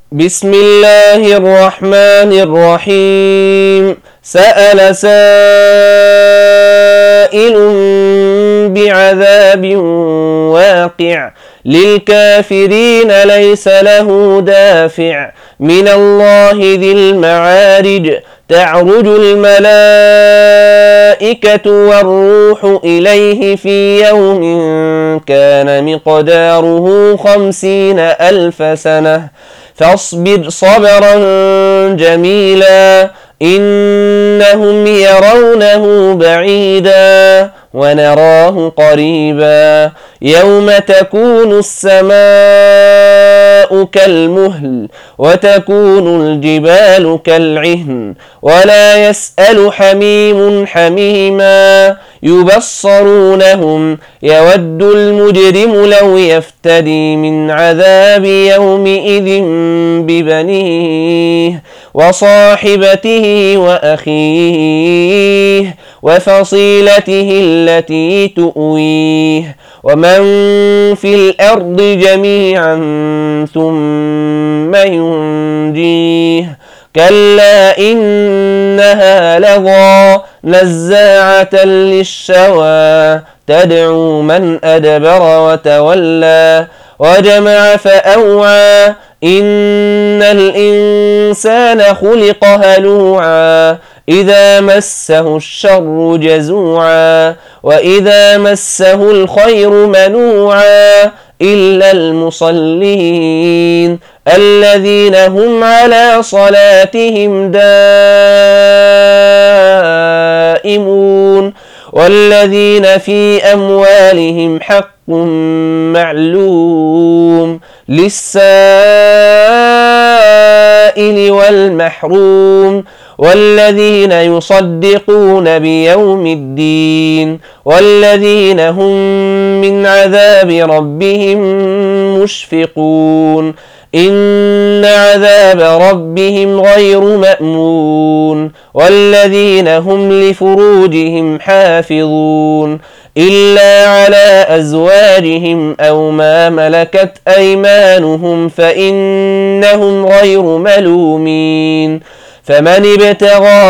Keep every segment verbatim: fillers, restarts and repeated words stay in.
بسم الله الرحمن الرحيم. سأل سائل بعذاب واقع للكافرين ليس له دافع من الله ذي المعارج. تعرج الملائكة والروح إليه في يوم كان مقداره خمسين ألف سنة فاصبر صبرا جميلا إنهم يرونه بعيدا ونراه قريبا يوم تكون السماء كالمهل وتكون الجبال كالعهن ولا يسأل حميم حميما يبصرونهم يود المجرم لو يفتدي من عذاب يومئذ ببنيه وصاحبته وأخيه وفصيلته التي تؤويه ومن في الأرض جميعا ثم ينجيه كلا إنها لظى نزاعة للشوى تدعو من أدبر وتولى وجمع فأوعى إن الإنسان خلق هلوعا إذا مسه الشر جزوعا وإذا مسه الخير منوعا إلا المصلين الذين هم على صلاتهم دائمون والذين في أموالهم حق معلوم للسائل والمحروم والذين يصدقون بيوم الدين والذين هم من عذاب ربهم مشفقون إن عذاب ربهم غير مأمون والذين هم لفروجهم حافظون إلا على أزواجهم أو ما ملكت أيمانهم فإنهم غير ملومين فمن ابتغى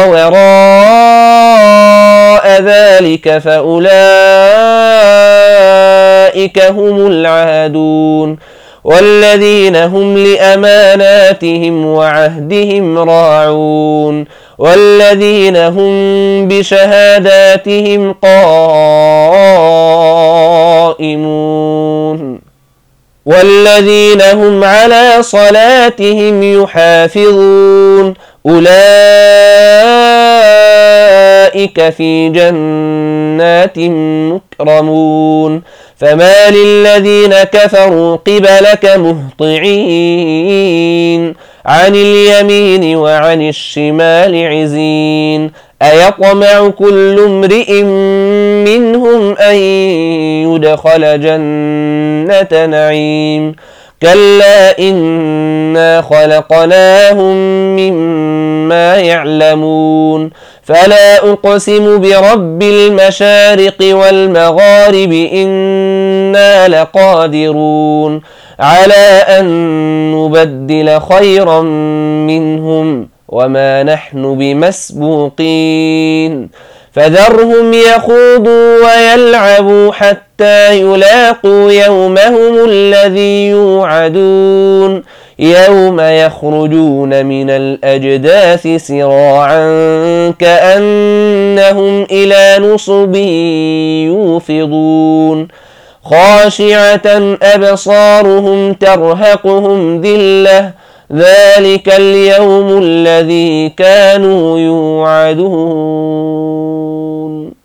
وراء ذلك فأولئك هم العادون والذين هم لأماناتهم وعهدهم راعون والذين هم بشهاداتهم قائمون والذين هم على صلاتهم يحافظون أولئك في جنات مكرمون فما للذين كفروا قبلك مهطعين عن اليمين وعن الشمال عزين أيطمع كل امرئ منهم أن يدخل جنة نعيم كلا إنا خلقناهم مما يعلمون فلا أقسم برب المشارق والمغارب إنا لقادرون على أن نبدل خيرا منهم وما نحن بمسبوقين فذرهم يخوضوا ويلعبوا حتى يلاقوا يومهم الذي يوعدون يوم يخرجون من الأجداث سراعا كأنهم إلى نصب يوفضون خاشعة أبصارهم ترهقهم ذلة ذلك اليوم الذي كانوا يوعدون.